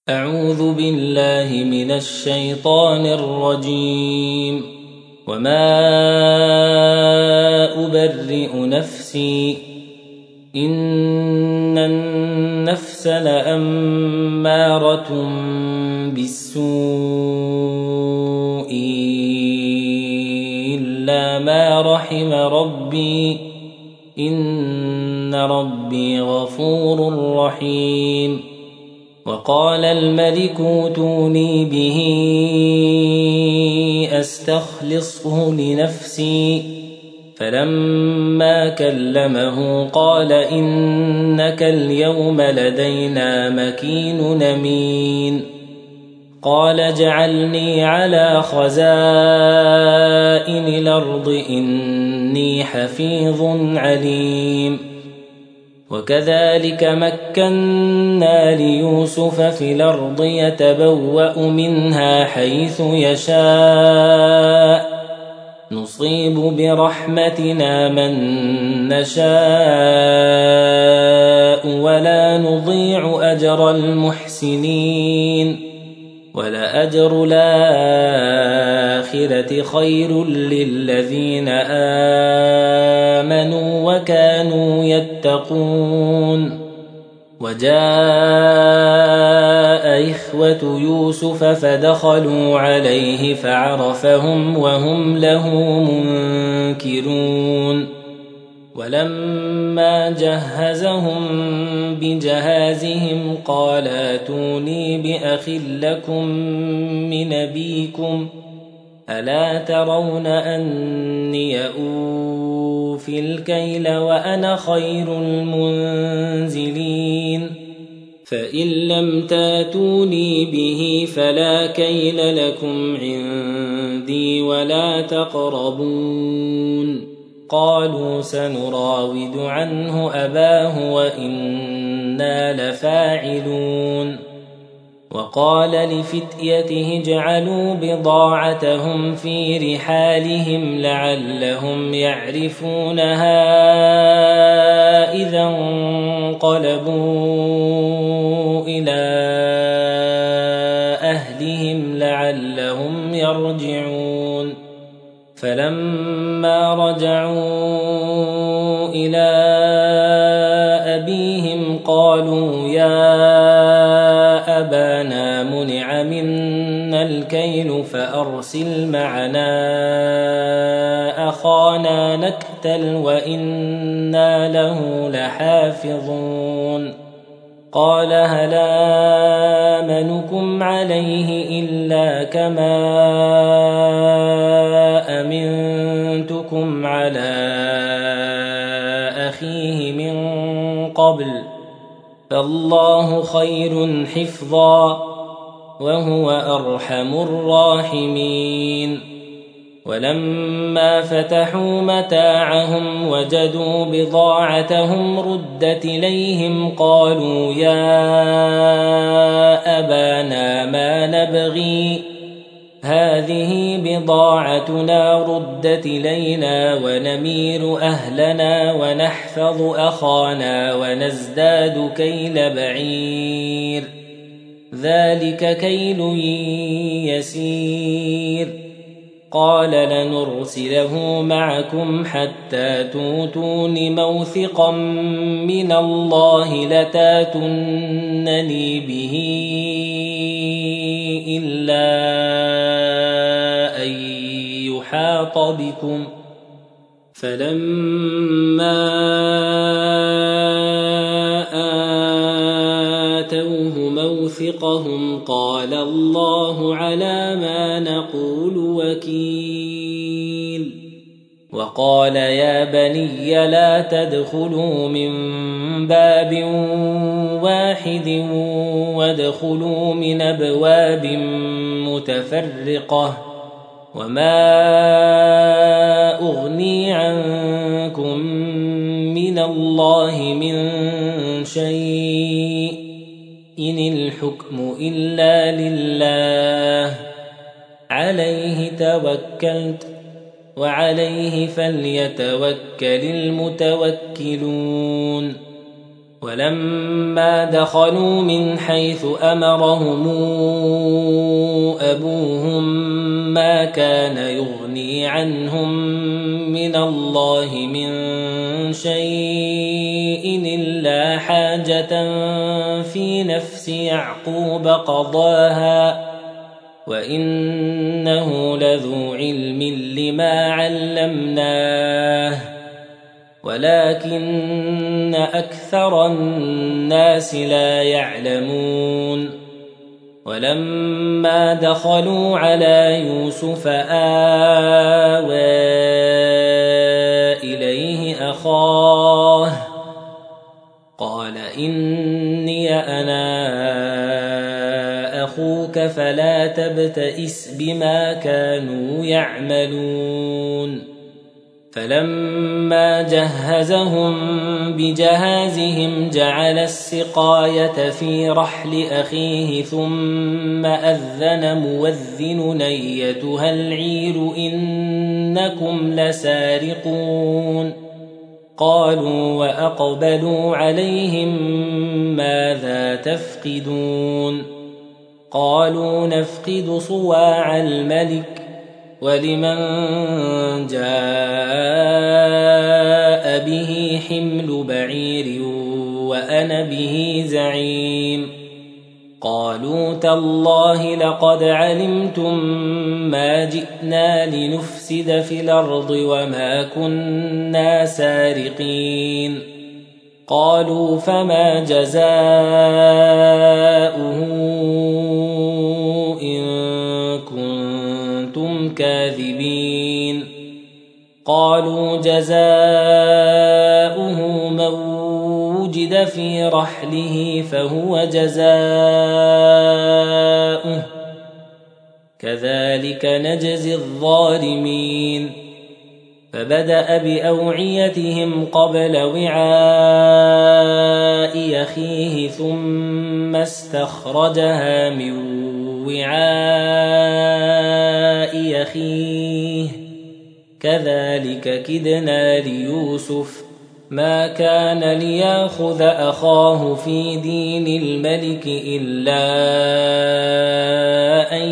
أعوذ بالله من الشيطان الرجيم. وما أبرئ نفسي إن النفس لأمارة بالسوء إلا ما رحم ربي إن ربي غفور رحيم. وقال الملك ائتوني به أستخلصه لنفسي فلما كلمه قال إنك اليوم لدينا مكين أمين. قال اجعلني على خزائن الأرض إني حفيظ عليم. وكذلك مكنا ليوسف في الأرض يتبوأ منها حيث يشاء نصيب برحمتنا من نشاء ولا نضيع أجر المحسنين ولأجر الآخرة خير للذين آمنوا وكانوا يتقون. وجاء إخوة يوسف فدخلوا عليه فعرفهم وهم له منكرون. ولما جهزهم بجهازهم قال ائتوني بأخ لكم من أبيكم ألا ترون أني أوفي الكيل وأنا خير المنزلين. فإن لم تاتوني به فلا كيل لكم عندي ولا تقربون. قالوا سنراود عنه أباه وإنا لفاعلون. وقال لفتيته اجعلوا بضاعتهم في رحالهم لعلهم يعرفونها إذا انقلبوا إلى أهلهم لعلهم يرجعون. فلما رجعوا إلى أبيهم قالوا يا أبانا منع منا الكيل فأرسل معنا أخانا نكتل وإنا له لحافظون. قال هل آمنكم عليه إلا كما أمنتكم على أخيه من قبل فالله خير حفظا وهو أرحم الراحمين. ولما فتحوا متاعهم وجدوا بضاعتهم ردت إليهم قالوا يا أبانا ما نبغي هذه بضاعتنا ردت إلينا ونمير أهلنا ونحفظ أخانا ونزداد كيل بعير ذلك كيل يسير. قال لنرسله معكم حتى توتون موثقا من الله لتاتونني به إلا أن يحاط بكم. فلما آتوه موثقهم قال الله على ما نقول وكيل. وقال يا بني لا تدخلوا من باب واحد وادخلوا من أبواب متفرقة وما أغني عنكم من الله من شيء إن الحكم إلا لله عليه توكلت وعليه فليتوكل المتوكلون. ولما دخلوا من حيث أمرهم أبوهم ما كان يغني عنهم من الله من شيء إلا حاجة في نفس يعقوب قضاها وإنه لذو علم لما علمناه ولكن أكثر الناس لا يعلمون ولما دخلوا على يوسف آوى إليه أخاه قال إني أنا أخوك فلا تبتئس بما كانوا يعملون فلما جهزهم بجهازهم جعل السقاية في رحل أخيه ثم أذن مؤذن أيتها العير إنكم لسارقون قالوا وأقبلوا عليهم ماذا تفقدون قالوا نفقد صواع الملك ولمن جاء به حمل بعير وأنا به زعيم قالوا تالله لقد علمتم ما جئنا لنفسد في الأرض وما كنا سارقين قالوا فما جزاؤه إن كنتم كاذبين قالوا جزاؤه من وجد في رحله فهو جزاؤه كذلك نجزي الظالمين فبدأ بأوعيتهم قبل وعاء أخيه ثم استخرجها من وعاء أخيه كذلك كدنا ليوسف ما كان ليأخذ أخاه في دين الملك إلا أن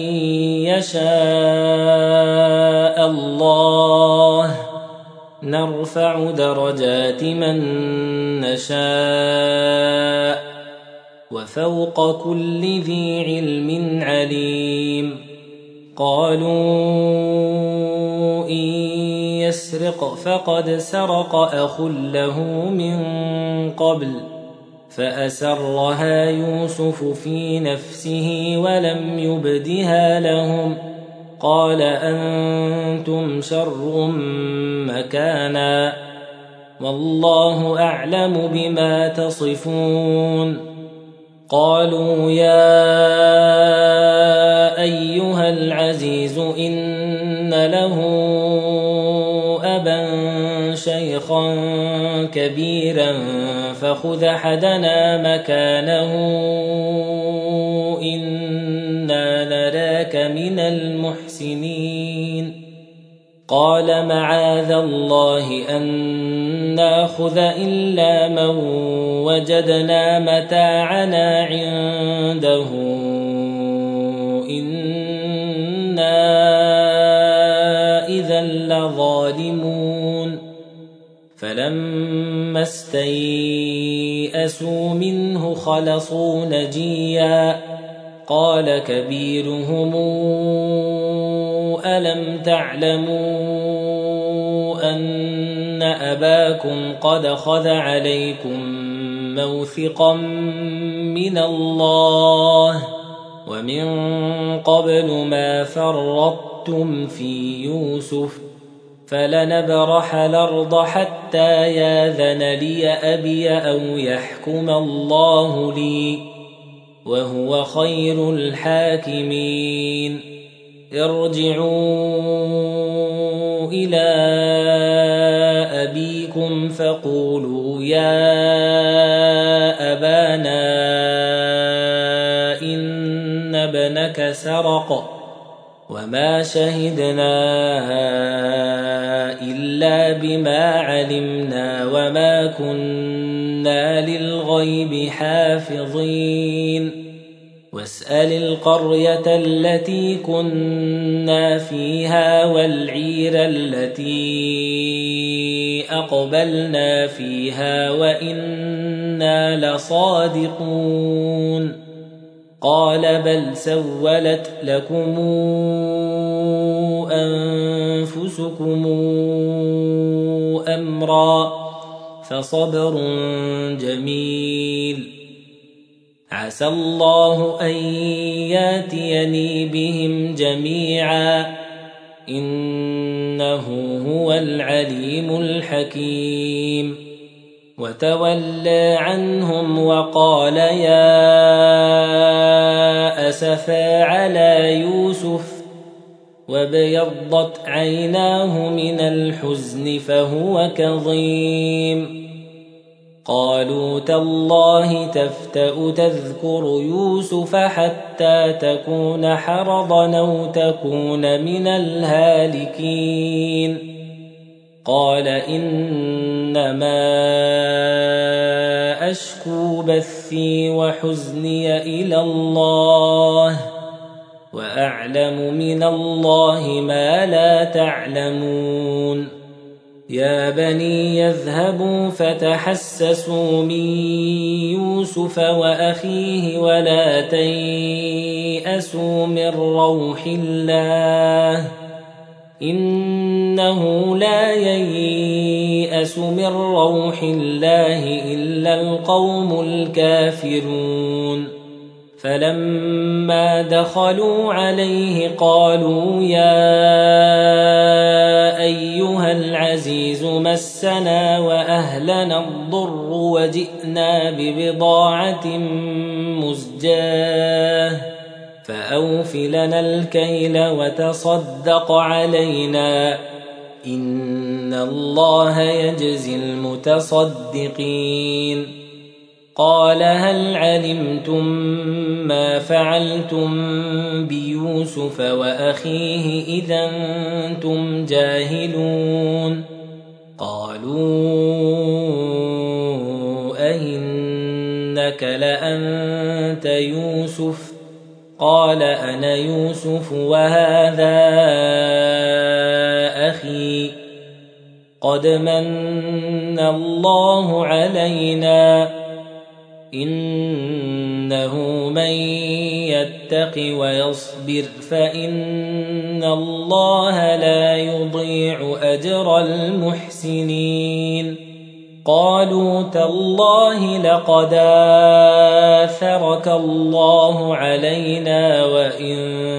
يشاء الله نرفع درجات من نشاء وفوق كل ذي علم عليم قالوا إن يسرق فقد سرق أخ له من قبل فأسرها يوسف في نفسه ولم يبدها لهم قال أنتم شر مكانا والله أعلم بما تصفون قالوا يا أيها العزيز إن له أبا شيخا كبيرا فخذ أحدنا مكانه إنا نراك من المحسنين قال معاذ الله أن ناخذ إلا من وجدنا متاعنا عنده إنا إذا لظالمون فلما استيئسوا منه خلصوا نجيا قال كبيرهم ألم تعلموا أن أباكم قد خذ عليكم موثقا من الله ومن قبل ما فرطتم في يوسف فلنبرح الأرض حتى ياذن لي أبي أو يحكم الله لي وهو خير الحاكمين ارجعوا إلى أبيكم فقولوا يا أبانا إن ابنك سرق وما شهدنا إلا بما علمنا وما كنا للغيب حافظين واسأل القرية التي كنا فيها والعير التي أقبلنا فيها وإنا لصادقون قال بل سولت لكم أنفسكم أمرا فصبر جميل عسى الله أن ياتيني بهم جميعا إنه هو العليم الحكيم وتولى عنهم وقال يا أسفا على يوسف وابيضت عيناه من الحزن فهو كظيم قالوا تالله تفتأ تذكر يوسف حتى تكون حرضا أو تكون من الهالكين قال إنما أشكو بثي وحزني إلى الله وأعلم من الله ما لا تعلمون يا بني يذهبوا فتحسسوا من يوسف وأخيه ولا تيأسوا من روح الله إنه لا ييأس من روح الله إلا القوم الكافرون فلما دخلوا عليه قالوا يا أيها العزيز مسنا وأهلنا الضر وجئنا ببضاعة مزجاة فأوف لنا الكيل وتصدق علينا إن الله يجزي المتصدقين قال هل علمتم ما فعلتم بيوسف وأخيه إذا أنتم جاهلون قالوا أئنك لأنت يوسف قال أنا يوسف وهذا أخي قد من الله علينا إنه من يتق ويصبر فإن الله لا يضيع أجر المحسنين قالوا تالله لقد آثرك الله علينا وإن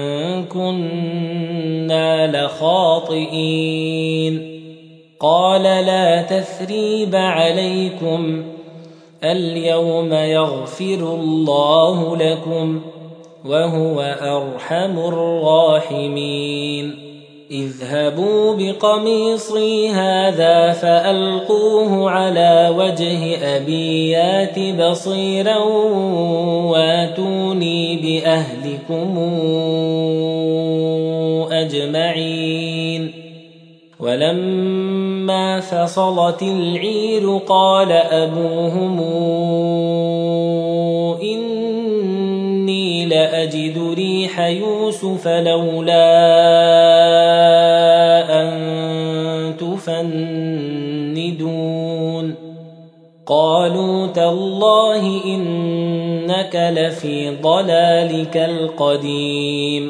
كنا لخاطئين قال لا تثريب عليكم اليوم يغفر الله لكم وهو أرحم الراحمين اذهبوا بقميصي هذا فألقوه على وجه أبي يات بصيرا واتوني بأهلكم أجمعين ولما فصلت العير قال أبوهم إني لأجد ريح يوسف لولا أن تفندون قالوا تالله إنك لفي ضلالك القديم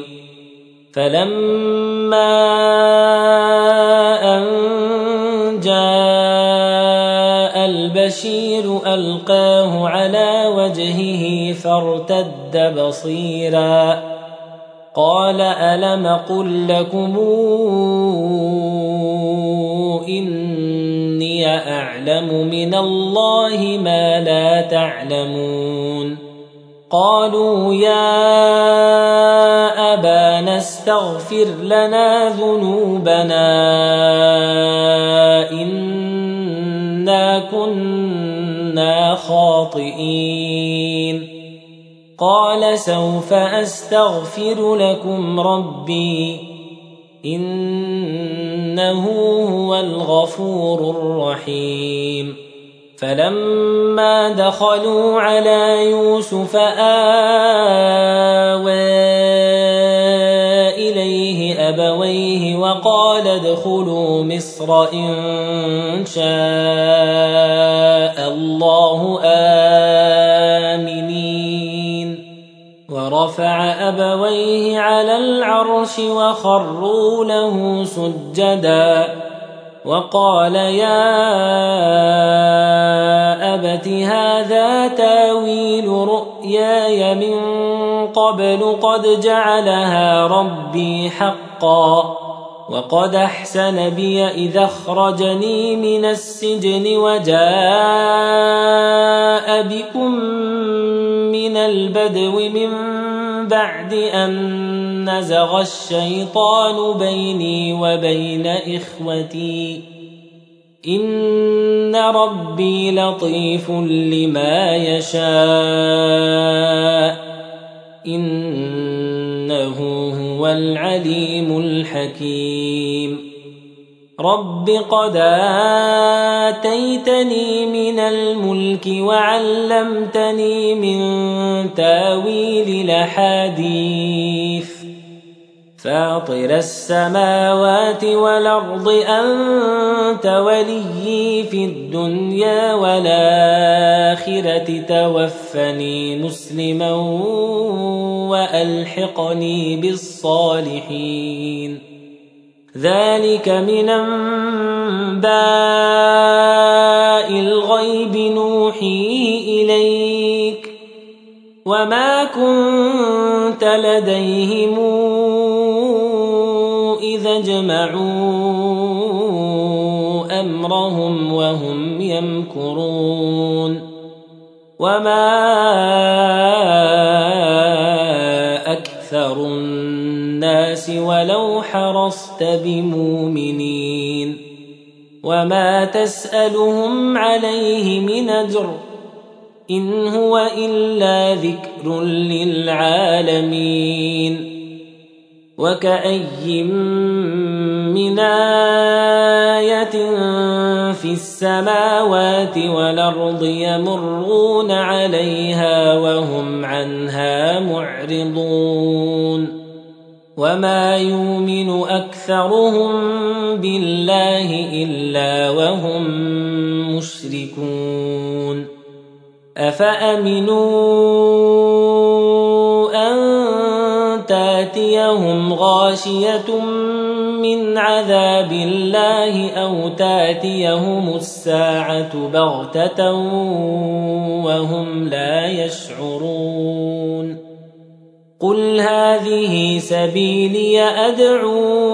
فلما أن جاء البشير ألقاه على وجهه فارتد بصيرا قال ألم قل لكم إني أعلم من الله ما لا تعلمون قالوا يا أبانا استغفر لنا ذنوبنا إنا كنا خاطئين قال سوف أستغفر لكم ربي إنه هو الغفور الرحيم. فلما دخلوا على يوسف آوى إليه أبويه وقال ادخلوا مصر إن شاء الله آمنين. ورفع أبويه على العرش وخروا له سجدا وقال يا أبت هذا تاويل رؤياي من قبل قد جعلها ربي حقا وقد أحسن بي إذا أخرجني من السجن وجاء بكم من البدو من بعد أن نزغ الشيطان بيني وبين إخوتي إن ربي لطيف لما يشاء إنه هو العليم الحكيم. رب قد آتيتني من الملك وعلمتني من تاويل الأحاديث فاطر السماوات والأرض أنت وليي في الدنيا والآخرة توفني مسلما وألحقني بالصالحين. ذلك من أنباء الغيب نوحيه إليك وما كنت لديهم إذا جمعوا أمرهم وهم يمكرون. وما أكثر الناس ولو حرصت بمؤمنين وما تسألهم عليه من أجر إن هو إلا ذكر للعالمين. وكأي من آية في السماوات والأرض يمرون عليها وهم عنها معرضون وما يؤمن أكثرهم بالله إلا وهم مشركون. أفأمنوا أن تاتيهم غاشية من عذاب الله أو تاتيهم الساعة بغتة وهم لا يشعرون. قل هذه سبيلي أدعو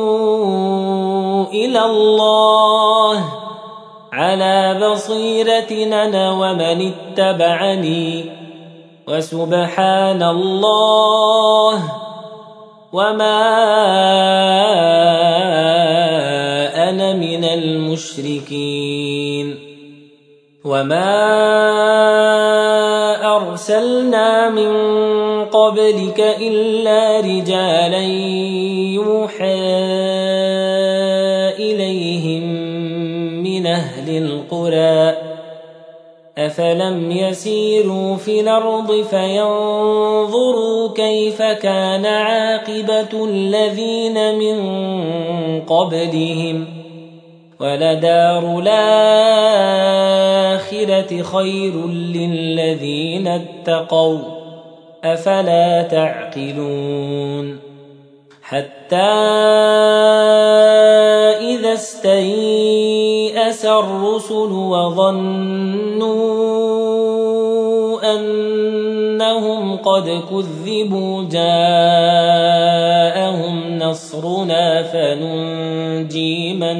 إلى الله على بصيرة أنا ومن اتبعني وسبحان الله وما أنا من المشركين. وما أرسلنا من قبلك إلا رجالا يوحى إليهم من أهل القرى أفلم يسيروا في الأرض فينظروا كيف كان عاقبة الذين من قبلهم ولدار الآخرة خير للذين اتقوا أفلا تعقلون. حتى إذا استيأس الرسل وظنوا أنهم قد كذبوا جاءهم نصرنا فننجي من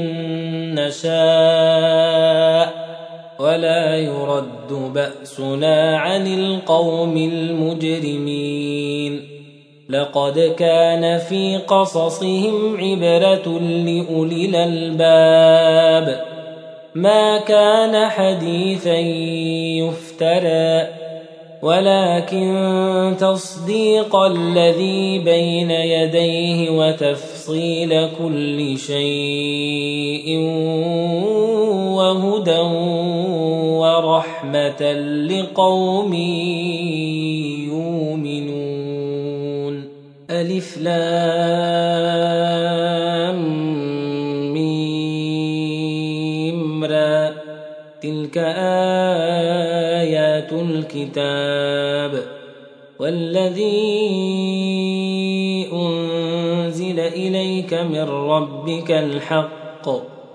نشاء ولا يرد بأسنا عن القوم المجرمين. لقد كان في قصصهم عبرة لأولي الألباب ما كان حديثا يفترى ولكن تصديق الذي بين يديه وتفصيل كل شيء وهدى ورحمة لقوم يؤمنون. ألف لام ميم را تلك آيات الكتاب والذي أنزل إليك من ربك الحق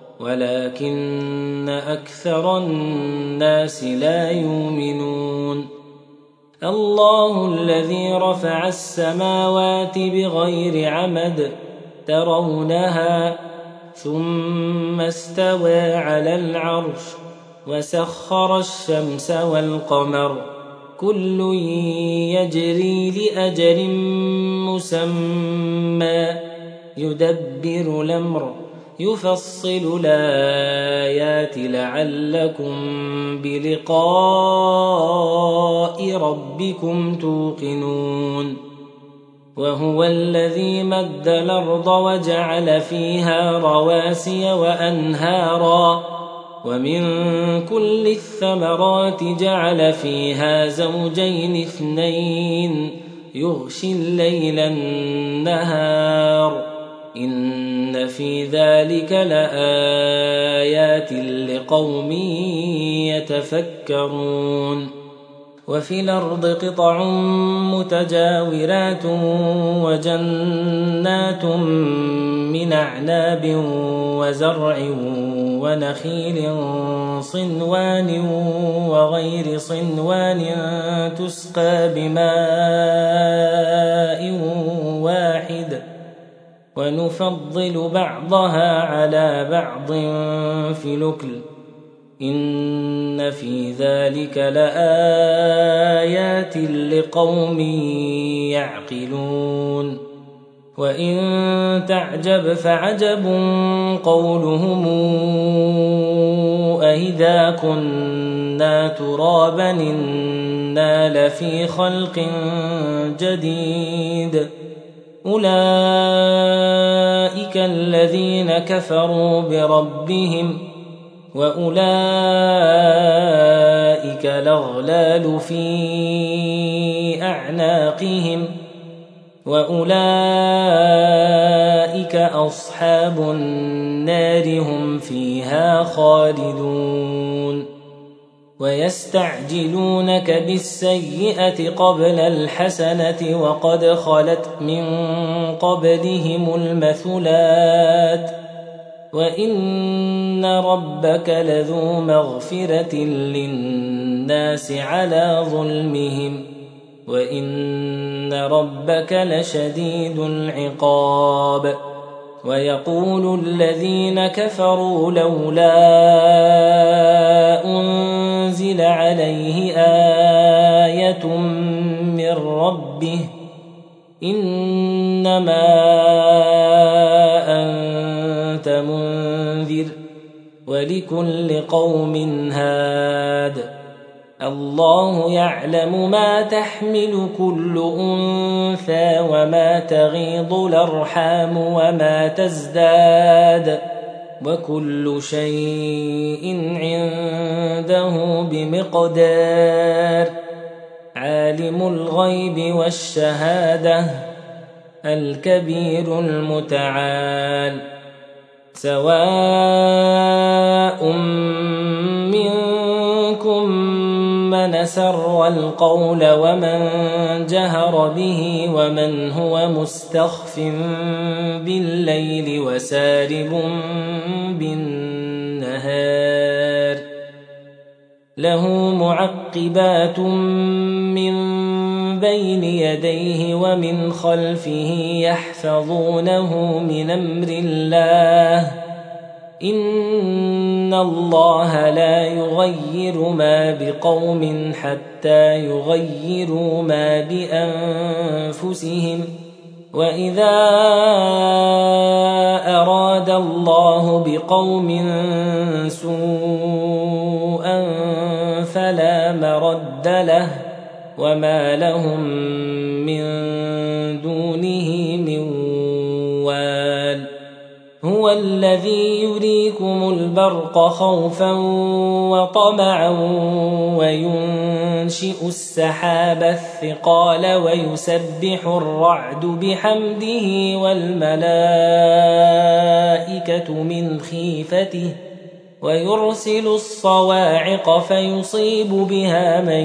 ولكن أكثر الناس لا يؤمنون. الله الذي رفع السماوات بغير عمد ترونها ثم استوى على العرش وسخر الشمس والقمر كل يجري لأجل مسمى يدبر الأمر يفصل الآيات لعلكم بلقاء ربكم توقنون. وهو الذي مد الأرض وجعل فيها رواسي وأنهارا ومن كل الثمرات جعل فيها زوجين اثنين يغشي الليل النهار إن في ذلك لآيات لقوم يتفكرون. وفي الأرض قطع متجاورات وجنات من أعناب وزرع ونخيل صنوان وغير صنوان تسقى بماء واحد ونفضل بعضها على بعض في الأكل إن في ذلك لآيات لقوم يعقلون. وإن تعجب فعجب قولهم أإذا كنا ترابا إنا لفي خلق جديد أولئك الذين كفروا بربهم وأولئك الأغلال في أعناقهم وأولئك أصحاب النار هم فيها خالدون. ويستعجلونك بالسيئة قبل الحسنة وقد خلت من قبلهم المثلات وإن ربك لذو مغفرة للناس على ظلمهم وإن ربك لشديد العقاب. ويقول الذين كفروا لولا أنزل عليه آية من ربه إنما أنت منذر ولكل قوم هاد الله يعلم ما تحمل كل أنثى وما تغيض الأرحام وما تزداد وكل شيء عنده بمقدار. عالم الغيب والشهادة الكبير المتعال. سواء منكم من سر القول ومن جهر به ومن هو مستخف بالليل وسارب بالنهار له معقبات من بين يديه ومن خلفه يحفظونه من أمر الله إن الله لا يغير ما بقوم حتى يغيروا ما بأنفسهم وإذا أراد الله بقوم سوءا فلا مرد له وما لهم من دونه من وال هو الذي يريكم البرق خوفا وطمعا وينشئ السحاب الثقال ويسبح الرعد بحمده والملائكة من خيفته ويرسل الصواعق فيصيب بها من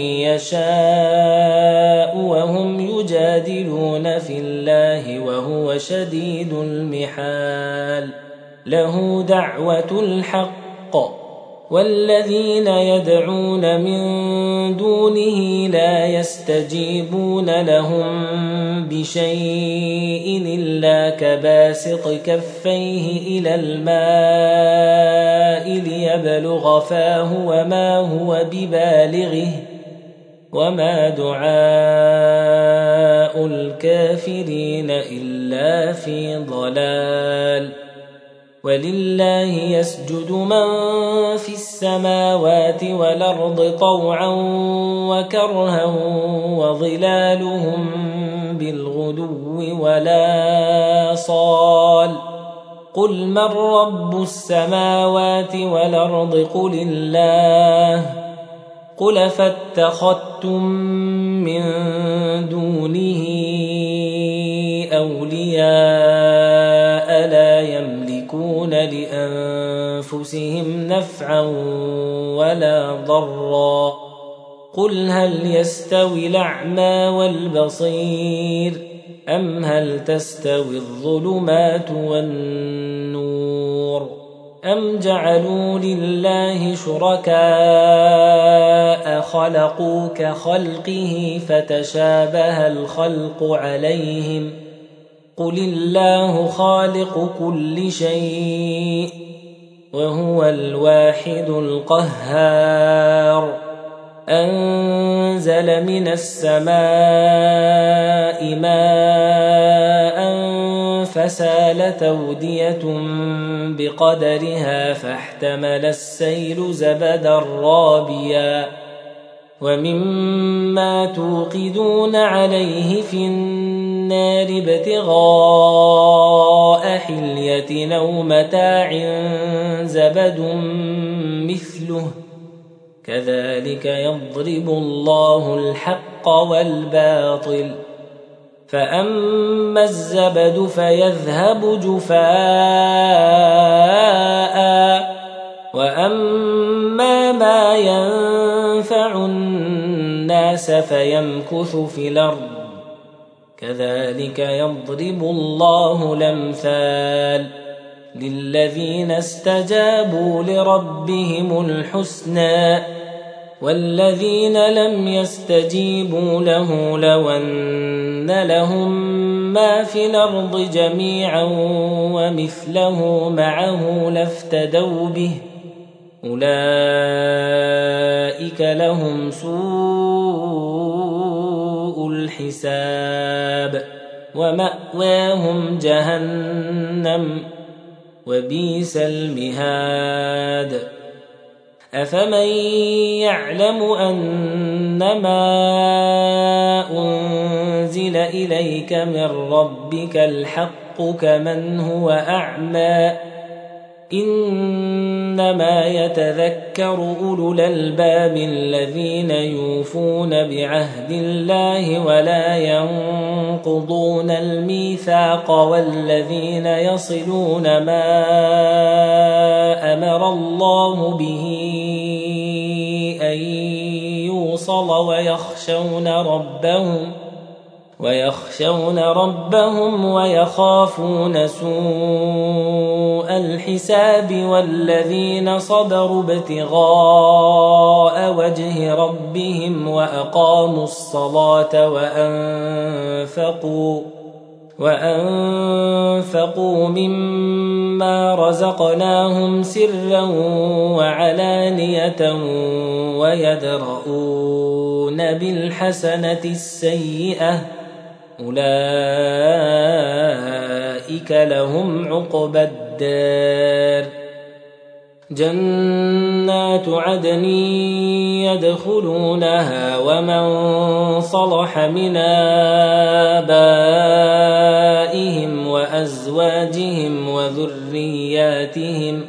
يشاء وهم يجادلون في الله وهو شديد المحال له دعوة الحق والذين يدعون من دونه لا يستجيبون لهم بشيء إلا كباسط كفيه إلى الماء ليبلغ فاه وما هو ببالغه وما دعاء الكافرين إلا في ضلال ولله يسجد من في السماوات والأرض طوعا وكرها وظلالهم بالغدو ولا صال قل من رب السماوات والأرض قل الله قل فاتخذتم من دونه أولياء لا يملكون لأنفسهم نفعا ولا ضرا قل هل يستوي الأعمى والبصير أم هل تستوي الظلمات والنور أم جعلوا لله شركاء خلقوا كخلقه فتشابه الخلق عليهم قل الله خالق كل شيء وهو الواحد القهار أنزل من السماء ماء فسالت أودية بقدرها فاحتمل السيل زبدا رابيا ومما توقدون عليه في النار ابتغاء حلية أو متاع زبد مثله كذلك يضرب الله الحق والباطل فأما الزبد فيذهب جفاء وأما ما ينفع الناس فيمكث في الأرض كذلك يضرب الله الأمثال للذين استجابوا لربهم الحسنى والذين لم يستجيبوا له لو أن لهم ما في الأرض جميعا ومثله معه لافتدوا به أولئك لهم سوء الحساب ومأواهم جهنم وبئس المهاد أفمن يعلم أنما أنزل إليك من ربك الحق كمن هو أعمى إنما يتذكر أولو الألباب الذين يوفون بعهد الله ولا ينقضون الميثاق والذين يصلون ما أمر الله به أن يوصل ويخشون ربهم ويخافون سوء الحساب والذين صبروا ابتغاء وجه ربهم وأقاموا الصلاة وأنفقوا مما رزقناهم سرا وعلانية ويدرؤون بالحسنة السيئة أولئك لهم عقبى الدار جنات عدن يدخلونها ومن صلح من آبائهم وأزواجهم وذرياتهم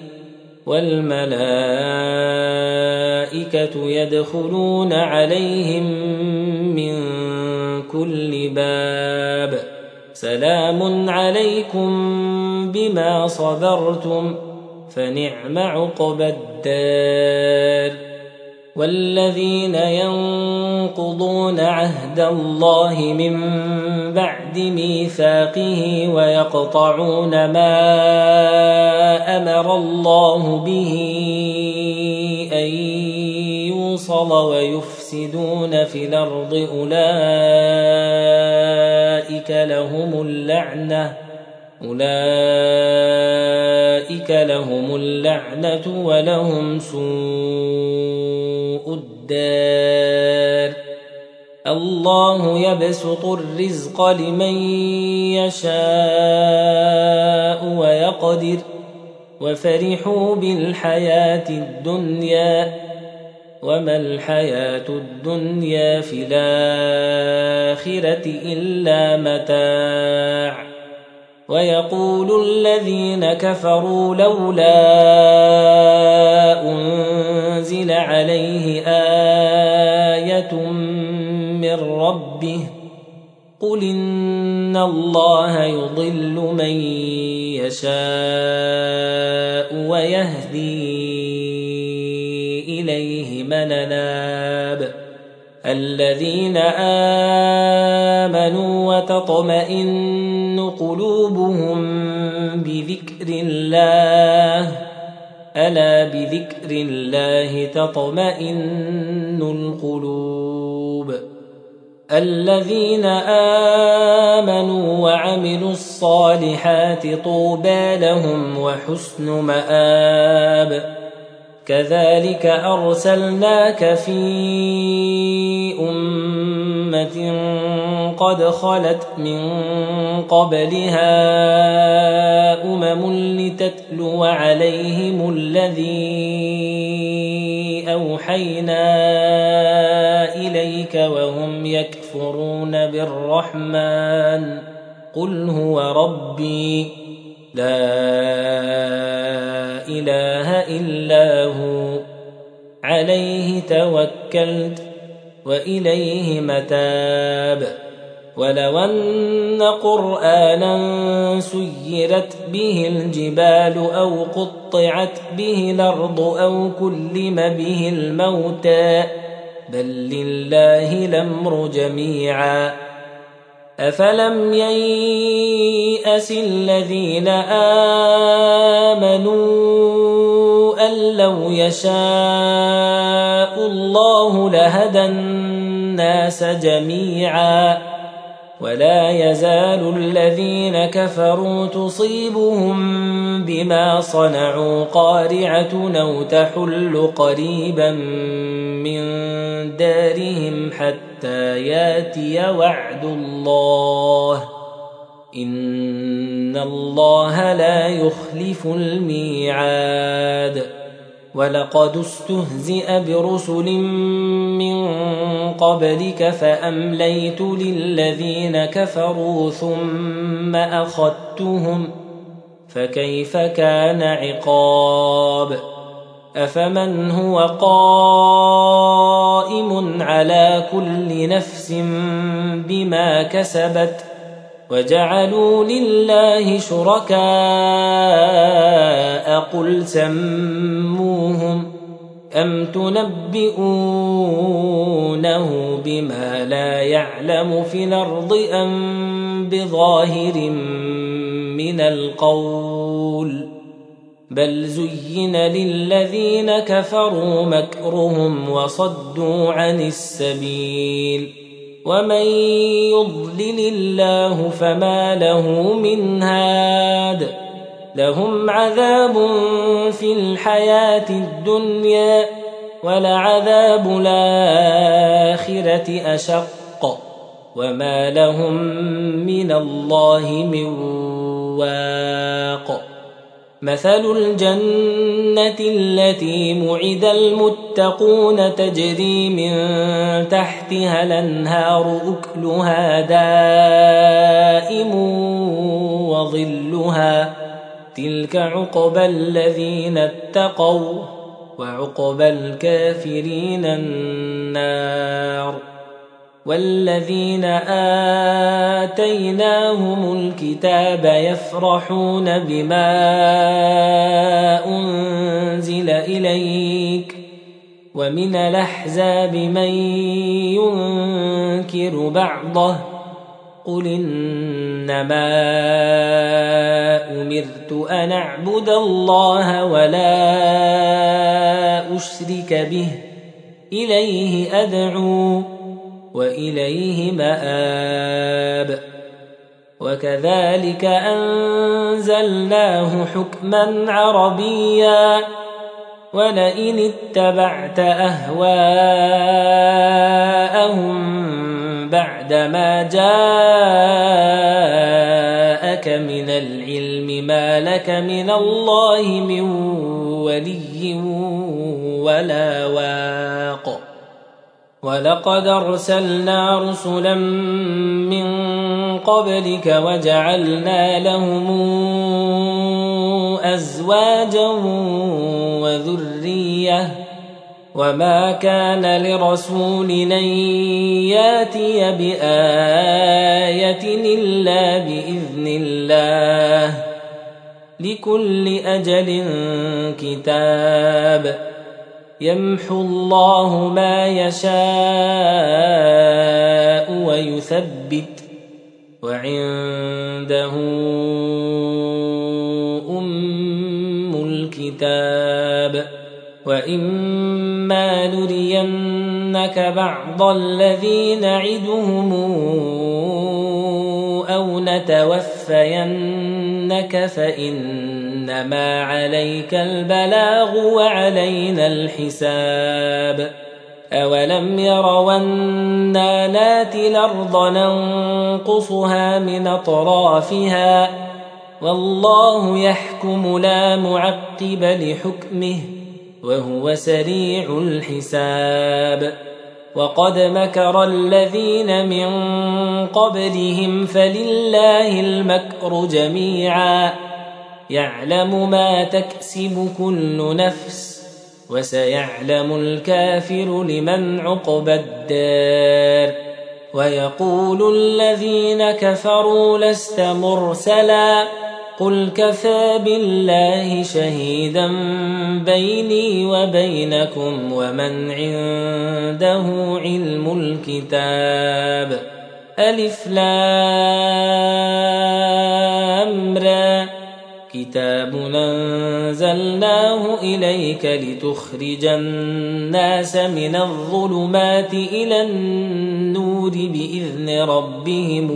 والملائكة يدخلون عليهم من كل باب سلام عليكم بما صبرتم فنعم عقبى الدار. والذين ينقضون عهد الله من بعد ميثاقه ويقطعون ما أمر الله به أن يوصل ويفسدون في الأرض أولئك لهم اللعنة ولهم سوء الدار. الله يبسط الرزق لمن يشاء ويقدر وفرحوا بالحياة الدنيا وما الحياة الدنيا في الآخرة إلا متاع. ويقول الذين كفروا لولا أنزل عليه آية من ربه قل إن الله يضل من يشاء ويهدي إليه من أناب. الذين آمنوا وتطمئن قلوبهم بذكر الله ألا بذكر الله تطمئن القلوب. الذين آمنوا وعملوا الصالحات طوبى لهم وحسن مآب. كذلك أرسلناك في أمة قد خلت من قبلها لتتلو عليهم الذي أوحينا إليك وهم يكفرون بالرحمن قل هو ربي لا إله إلا هو عليه توكلت وإليه متاب. ولو أن قرآنا سيرت به الجبال أو قطعت به الأرض أو كلم به الموتى بل لله الأمر جميعا أفلم ييأس الذين آمنوا أن لو يشاء الله لهدى الناس جميعا ولا يزال الذين كفروا تصيبهم بما صنعوا قارعة أو تحل قريبا من دارهم حتى ياتي وعد الله إن الله لا يخلف الميعاد. ولقد استهزئ برسل من قبلك فأمليت للذين كفروا ثم أخذتهم فكيف كان عقاب. أفمن هو قائم على كل نفس بما كسبت وجعلوا لله شركاء قل سموهم أم تنبئونه بما لا يعلم في الأرض أم بظاهر من القول بل زين للذين كفروا مكرهم وصدوا عن السبيل ومن يضلل الله فما له من هاد لهم عذاب في الحياة الدنيا ولعذاب الآخرة أشق وما لهم من الله من واق. مثل الجنة التي وعد المتقون تجري من تحتها الأنهار أكلها دائم وظلها تلك عقبى الذين اتقوا وعقبى الكافرين النار والذين آتيناهم الكتاب يفرحون بما أنزل إليك ومن الأحزاب من ينكر بعضه قل إنما أمرت أن أعبد الله ولا أشرك به إليه أدعو وإليه مآب وكذلك أنزلناه حكما عربيا ولئن اتبعت أهواءهم بعدما جاءك من العلم ما لك من الله من ولي ولا واق ولقد أرسلنا رسلا من قبلك وجعلنا لهم أزواجا وذرية وما كان لرسول أن ياتي بآية إلا بإذن الله لكل أجل كتاب يمحو الله ما يشاء ويثبت وعنده أم الكتاب وإما نرينك بعض الذي نعدهم أو نتوفينك فإنما عليك البلاغ وعلينا الحساب أولم يروا أنا ناتي الأرض ننقصها من أطرافها والله يحكم لا معقب لحكمه وهو سريع الحساب وقد مكر الذين من قبلهم فلله المكر جميعا يعلم ما تكسب كل نفس وسيعلم الكافر لمن عقبى الدار ويقول الذين كفروا لست مرسلا قل كفى بالله شهيدا بيني وبينكم ومن عنده علم الكتاب ألف لام را كتاب أنزلناه إليك لتخرج الناس من الظلمات إلى النور بإذن ربهم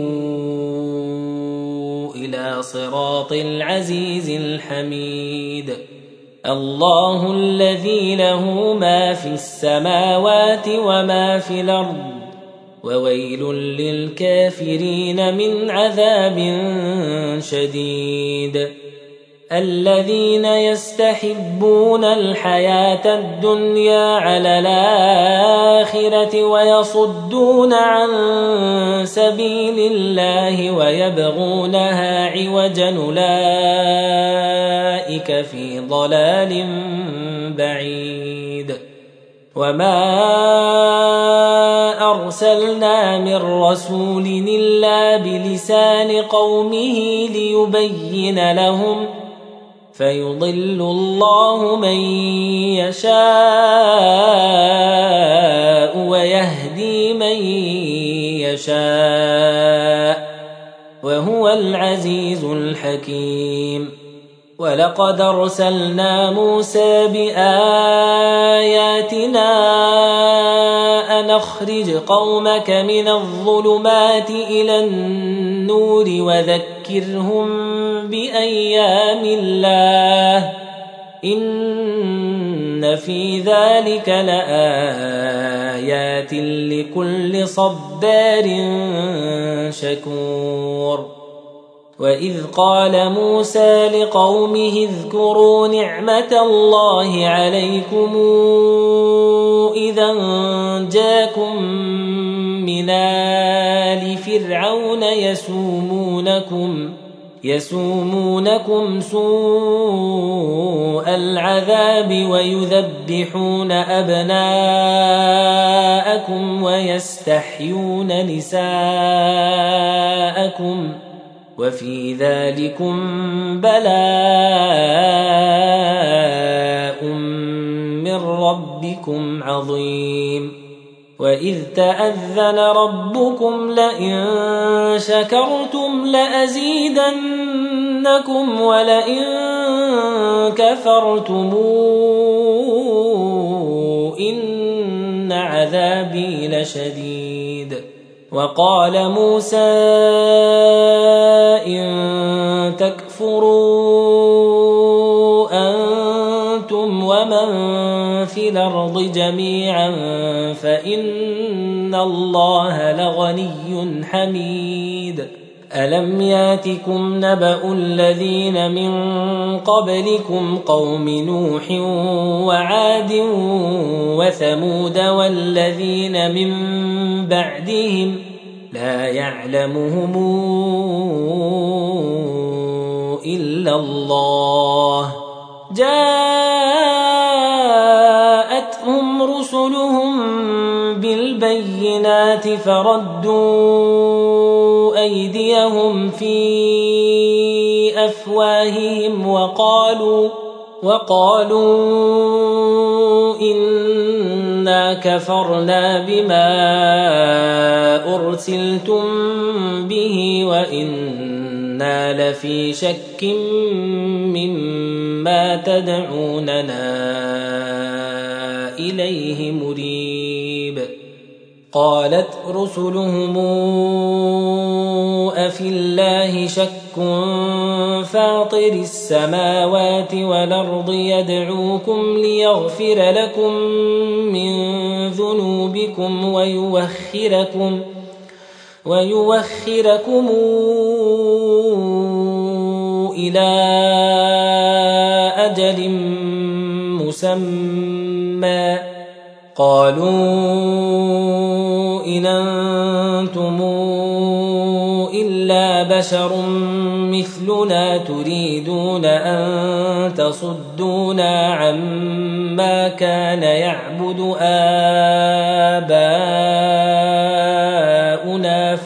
إلى صراط العزيز الحميد الله الذي له ما في السماوات وما في الأرض وويل للكافرين من عذاب شديد الذين يستحبون الحياة الدنيا على الآخرة ويصدون عن سبيل الله ويبغونها عوجا أولئك في ضلال بعيد وما أرسلنا من رسول إلا بلسان قومه ليبين لهم فيضل الله من يشاء ويهدي من يشاء وهو العزيز الحكيم ولقد أرسلنا موسى بآياتنا أن أخرج قومك من الظلمات إلى النور وذكرهم بأيام الله إن في ذلك لآيات لكل صبار شكور وإذ قال موسى لقومه اذكروا نعمة الله عليكم إذا جاءكم من آل فرعون يسومونكم سوء العذاب ويذبحون أبناءكم ويستحيون نساءكم وفي ذلكم بلاء من ربكم عظيم وإذ تأذن ربكم لئن شكرتم لأزيدنكم ولئن كفرتم إن عذابي لشديد وقال موسى إن تكفروا أنتم ومن في الأرض جميعا فإن الله لغني حميد ألم ياتكم نبأ الذين من قبلكم قوم نوح وعاد وثمود والذين من بعدهم لا يعلمهم إلا الله جاءتهم رسلهم بالبينات فردوا أيديهم في أفواههم وقالوا إنا كفرنا بما أرسلتم به وإنا لفي شك مما تدعوننا إليه مريب قالت رسلهم أفي الله شك فاطر السماوات والأرض يدعوكم ليغفر لكم من ذنوبكم ويوخركم إلى أجل مسمى قالوا إن أنتم إلا بشر مثلنا تريدون أن تصدونا عما كان يعبد آباؤنا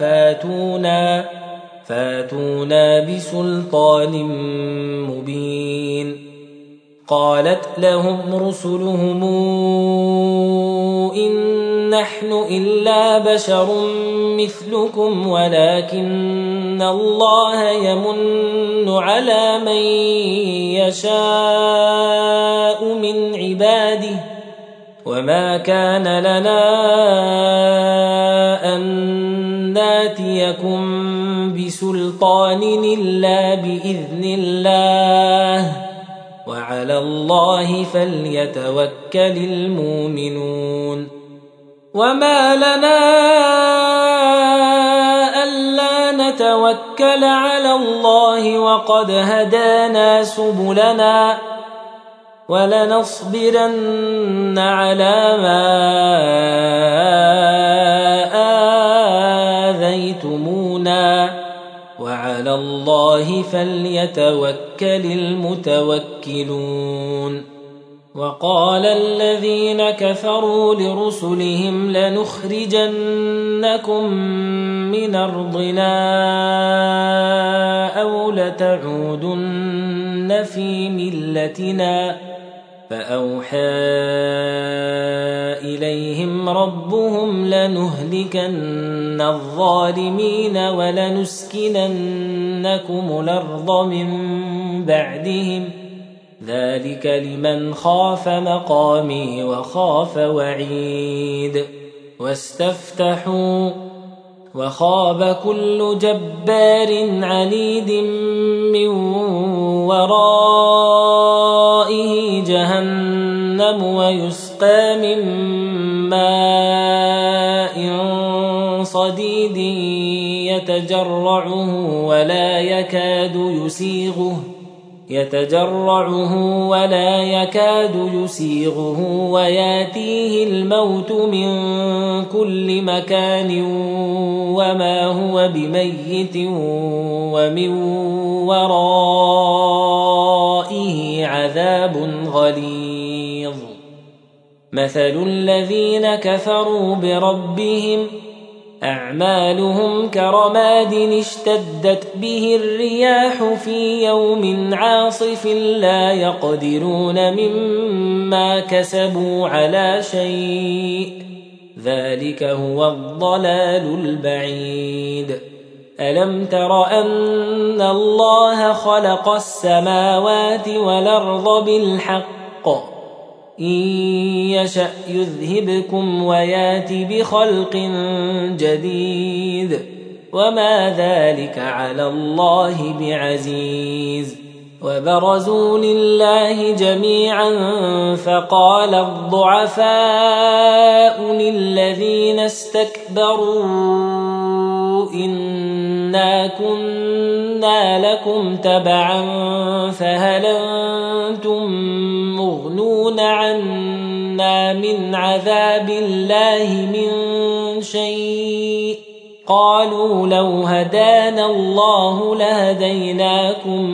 فاتونا بسلطان مبين قالت لهم رسلهم إن نحن إلا بشر مثلكم ولكن الله يمن على من يشاء من عباده وما كان لنا أن ناتيكم بسلطان إلا بإذن الله وعلى الله فليتوكل المؤمنون وما لنا ألا نتوكل على الله وقد هدانا سبلنا ولنصبرن على ما آذيتمونا وعلى الله فليتوكل المتوكلون وقال الذين كفروا لرسلهم لنخرجنكم من أرضنا أو لتعودن في ملتنا فأوحى إليهم ربهم لنهلكن الظالمين ولنسكننكم الأرض من بعدهم ذلك لمن خاف مقامي وخاف وعيد واستفتحوا وخاب كل جبار عنيد من ورائه جهنم ويسقى من ماء صديد صديد يتجرعه ولا يكاد يسيغه وياتيه الموت من كل مكان وما هو بميت ومن ورائه عذاب غليظ مثل الذين كفروا بربهم أعمالهم كرماد اشتدت به الرياح في يوم عاصف لا يقدرون مما كسبوا على شيء ذلك هو الضلال البعيد ألم تر أن الله خلق السماوات والأرض بالحق إن يشأ يذهبكم ويات بخلق جديد وما ذلك على الله بعزيز وبرزوا لله جميعا فقال الضعفاء للذين استكبروا إنا كنا لكم تبعا فهل أنتم مغنون عنا من عذاب الله من شيء قالوا لو هدانا الله لهديناكم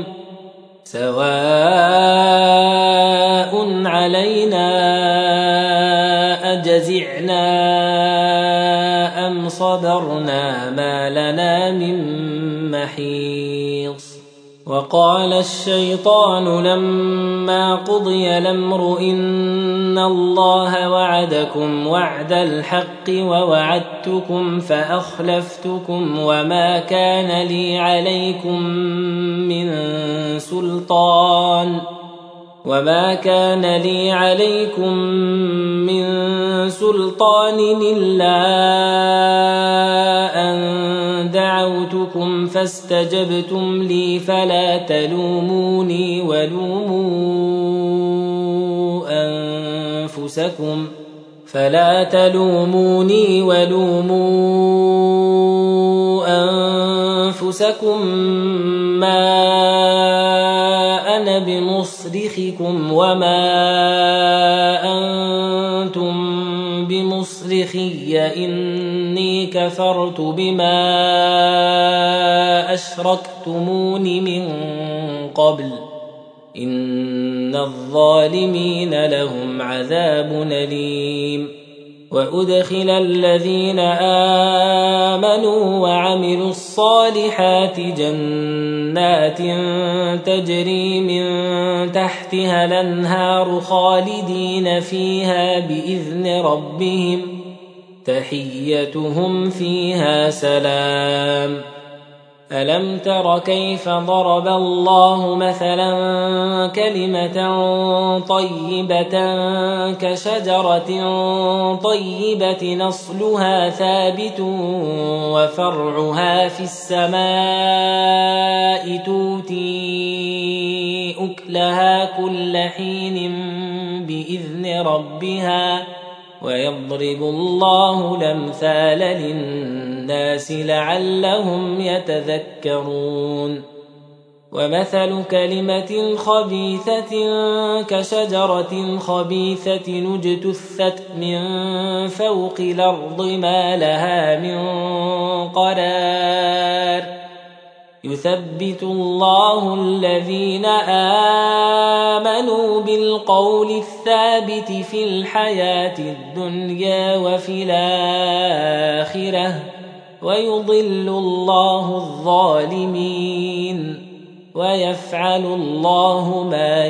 سواء علينا أجزعنا أم صبرنا ما لنا من محيص وقال الشيطان لما قضي الأمر إن الله وعدكم وعد الحق ووعدتكم فأخلفتكم وما كان لي عليكم من سلطان إلا أن دعوتكم فاستجبتم لي فلا تلوموني ولوموا أنفسكم ما أنا بمصرخكم وما أنتم بمصرخي إني كفرت بما أشركتمون من قبل إن الظالمين لهم عذاب أليم وأدخل الذين آمنوا وعملوا الصالحات جنات تجري من تحتها الأنهار خالدين فيها بإذن ربهم تحيتهم فيها سلام ألم تر كيف ضرب الله مثلا كلمة طيبة كشجرة طيبة نصلها ثابت وفرعها في السماء تؤتي أكلها كل حين بإذن ربها ويضرب الله الأمثال للناس لعلهم يتذكرون ومثل كلمة خبيثة كشجرة خبيثة اجتثت من فوق الأرض ما لها من قرار يثبت الله الذين آمنوا بالقول الثابت في الحياة الدنيا وفي الآخرة ويضل الله الظالمين ويفعل الله ما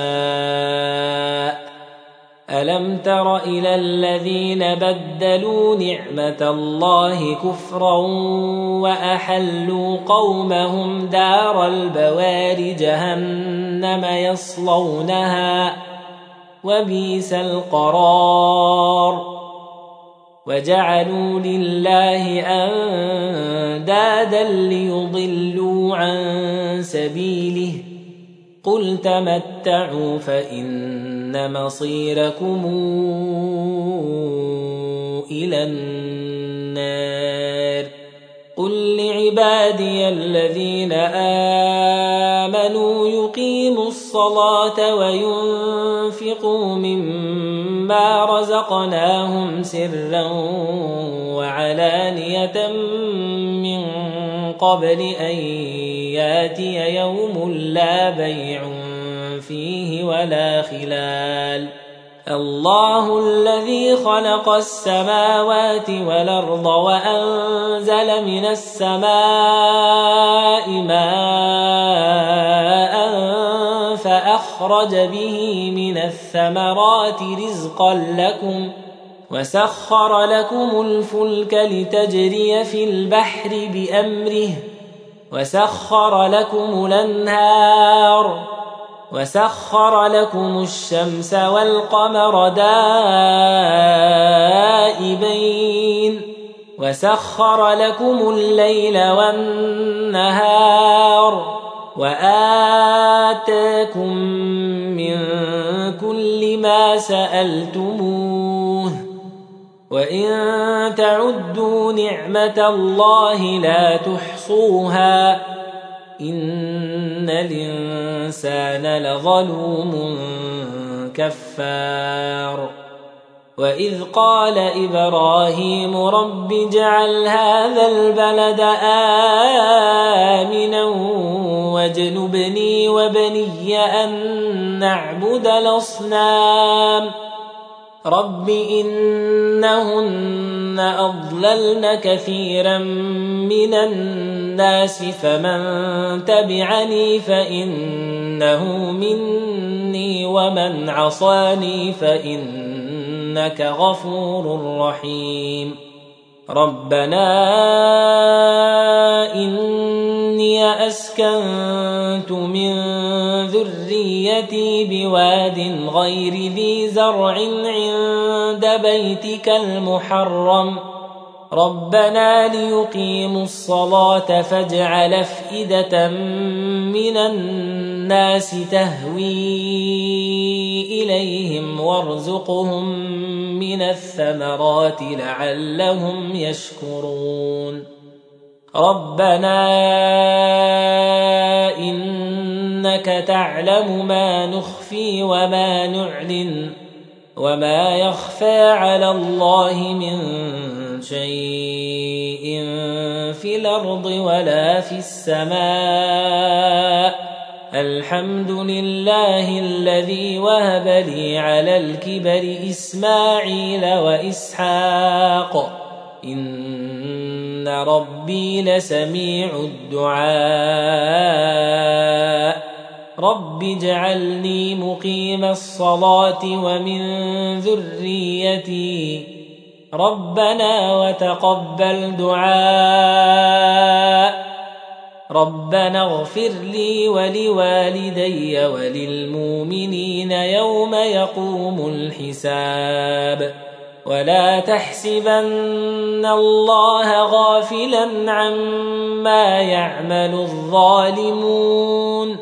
يشاء ألم تر إلى الذين بدلوا نعمة الله كفرا وأحلوا قومهم دار البوار جهنم يصلونها وبئس القرار وجعلوا لله أندادا ليضلوا عن سبيله قل تمتعوا فإن مصيركم إلى النار قل لعبادي الذين آمنوا يقيموا الصلاة وينفقوا مما رزقناهم سرا وعلانية من قبل أن ياتي يوم لا بيع فيه ولا خلال الله الذي خلق السماوات والأرض وأنزل من السماء ماء فأخرج به من الثمرات رزقا لكم وسخر لكم الفلك لتجري في البحر بأمره وسخر لكم الأنهار وسخر لكم الشمس والقمر دائبين وسخر لكم الليل والنهار وآتاكم من كل ما سألتموه وإن تعدوا نعمة الله لا تحصوها إن الإنسان لظلوم كفار وإذ قال إبراهيم رب اجعل هذا البلد آمنا واجنبني وبني أن نعبد الأصنام رب إنهن أضللن كثيرا من الناس فمن تبعني فإنه مني ومن عصاني فإنك غفور رحيم ربنا إني أسكنت من ذريتي بواد غير ذي زرع عند بيتك المحرم ربنا ليقيموا الصلاة فاجعل أفئدة من الناس تهوي إليهم وارزقهم من الثمرات لعلهم يشكرون ربنا إنك تعلم ما نخفي وما نعلن وما يخفى على الله من شيء في الأرض ولا في السماء الحمد لله الذي وهب لي على الكبر إسماعيل وإسحاق إن ربي لسميع الدعاء رب اجعلني مقيم الصلاة ومن ذريتي ربنا وتقبل دعاء ربنا اغفر لي ولوالدي وللمؤمنين يوم يقوم الحساب ولا تحسبن الله غافلا عما يعمل الظالمون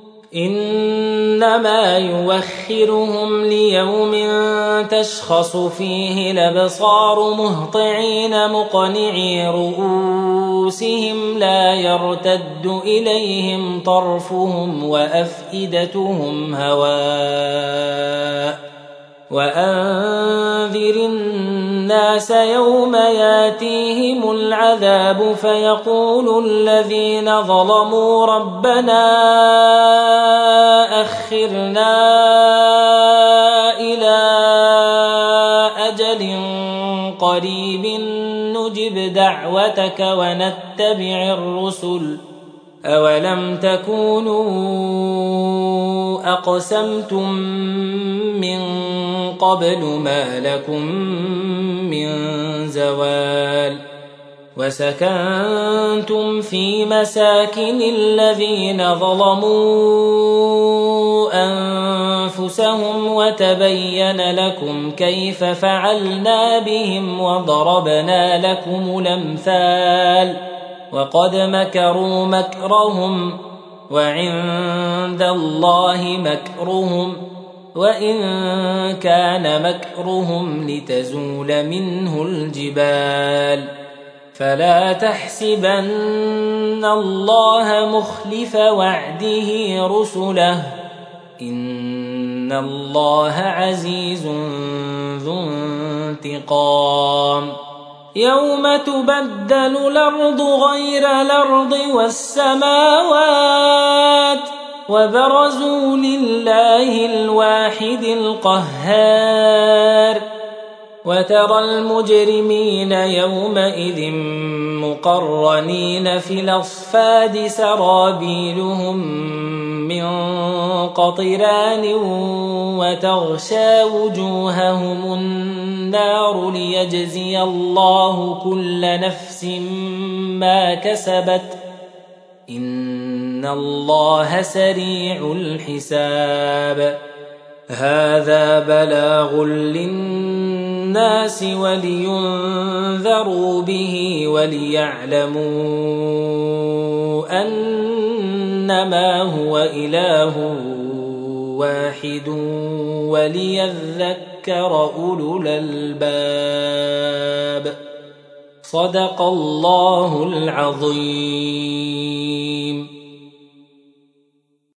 إنما يوخرهم ليوم تشخص فيه الأبصار مهطعين مقنعي رؤوسهم لا يرتد إليهم طرفهم وأفئدتهم هواء وأنذر الناس يوم ياتيهم العذاب فيقول الذين ظلموا ربنا أخرنا إلى أجل قريب نجب دعوتك ونتبع الرسل أولم تكونوا أقسمتم من قبل ما لكم من زوال وسكنتم في مساكن الذين ظلموا أنفسهم وتبين لكم كيف فعلنا بهم وضربنا لكم الأمثال وقد مكروا مكرهم وعند الله مكرهم وإن كان مكرهم لتزول منه الجبال فلا تحسبن الله مخلف وعده رسله إن الله عزيز ذو انتقام يوم تبدل الأرض غير الأرض والسماوات وبرزوا لله الواحد القهار وترى المجرمين يومئذ مقرنين في الأصفاد سرابيلهم من قطران وتغشى وجوههم النار ليجزي الله كل نفس ما كسبت إن الله سريع الحساب هذا بلاغ للناس ولينذروا به وليعلموا أنما هو إله واحد وليذكر أولو الألباب صدق الله العظيم.